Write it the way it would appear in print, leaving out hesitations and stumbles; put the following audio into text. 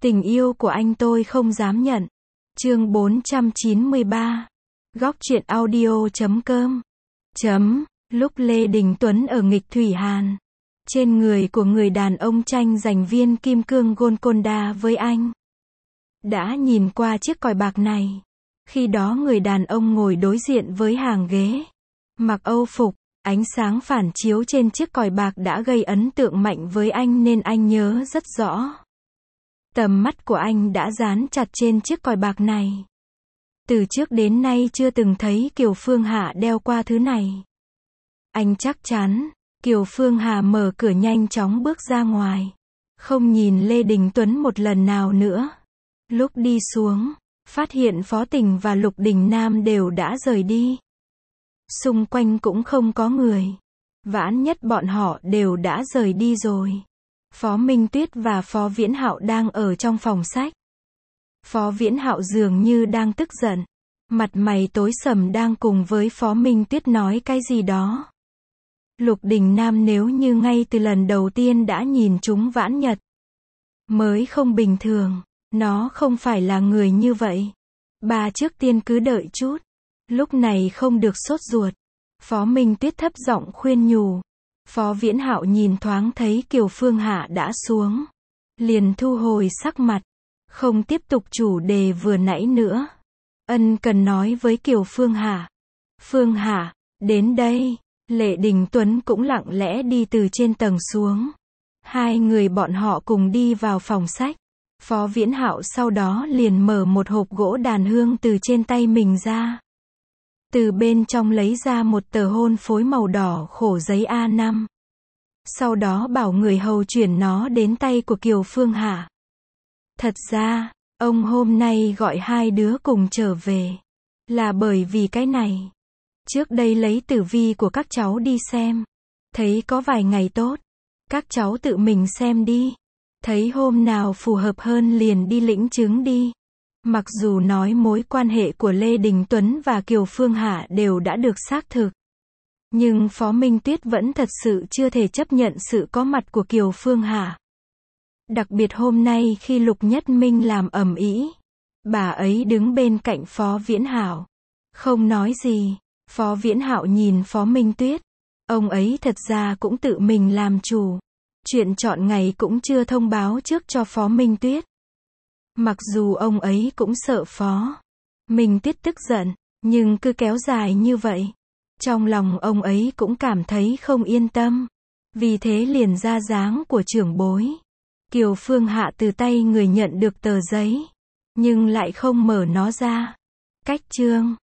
Tình yêu của anh tôi không dám nhận. Chương 493. Góc truyện audio.com. Lúc Lê Đình Tuấn ở nghịch Thủy Hàn, trên người của người đàn ông tranh giành viên kim cương Golconda với anh, đã nhìn qua chiếc còi bạc này. Khi đó người đàn ông ngồi đối diện với hàng ghế, mặc âu phục, ánh sáng phản chiếu trên chiếc còi bạc đã gây ấn tượng mạnh với anh nên anh nhớ rất rõ. Tầm mắt của anh đã dán chặt trên chiếc còi bạc này. Từ trước đến nay chưa từng thấy Kiều Phương Hạ đeo qua thứ này. Anh chắc chắn. Kiều Phương Hà mở cửa nhanh chóng bước ra ngoài, không nhìn Lê Đình Tuấn một lần nào nữa. Lúc đi xuống, phát hiện Phó Tình và Lục Đình Nam đều đã rời đi. Xung quanh cũng không có người. Vãn nhất bọn họ đều đã rời đi rồi. Phó Minh Tuyết và Phó Viễn Hạo đang ở trong phòng sách. Phó Viễn Hạo dường như đang tức giận, mặt mày tối sầm đang cùng với Phó Minh Tuyết nói cái gì đó. Lục Đình Nam nếu như ngay từ lần đầu tiên đã nhìn trúng Vãn Nhật, mới không bình thường, nó không phải là người như vậy. Bà trước tiên cứ đợi chút, lúc này không được sốt ruột. Phó Minh Tuyết thấp giọng khuyên nhủ. Phó Viễn Hạo nhìn thoáng thấy Kiều Phương Hạ đã xuống, liền thu hồi sắc mặt, không tiếp tục chủ đề vừa nãy nữa. Ân cần nói với Kiều Phương Hạ. Phương Hạ, đến đây. Lệ Đình Tuấn cũng lặng lẽ đi từ trên tầng xuống. Hai người bọn họ cùng đi vào phòng sách. Phó Viễn Hạo sau đó liền mở một hộp gỗ đàn hương từ trên tay mình ra. Từ bên trong lấy ra một tờ hôn phối màu đỏ khổ giấy A5. Sau đó bảo người hầu chuyển nó đến tay của Kiều Phương Hạ. Thật ra, ông hôm nay gọi hai đứa cùng trở về, là bởi vì cái này. Trước đây lấy tử vi của các cháu đi xem, thấy có vài ngày tốt, các cháu tự mình xem đi. Thấy hôm nào phù hợp hơn liền đi lĩnh chứng đi. Mặc dù nói mối quan hệ của Lê Đình Tuấn và Kiều Phương Hạ đều đã được xác thực, nhưng Phó Minh Tuyết vẫn thật sự chưa thể chấp nhận sự có mặt của Kiều Phương Hạ. Đặc biệt hôm nay khi Lục Nhất Minh làm ầm ĩ, bà ấy đứng bên cạnh Phó Viễn Hạo, không nói gì. Phó Viễn Hạo nhìn Phó Minh Tuyết, ông ấy thật ra cũng tự mình làm chủ. Chuyện chọn ngày cũng chưa thông báo trước cho Phó Minh Tuyết. Mặc dù ông ấy cũng sợ Phó Minh Tuyết tức giận, nhưng cứ kéo dài như vậy, trong lòng ông ấy cũng cảm thấy không yên tâm. Vì thế liền ra dáng của trưởng bối. Kiều Phương Hạ từ tay người nhận được tờ giấy, nhưng lại không mở nó ra. Cách chương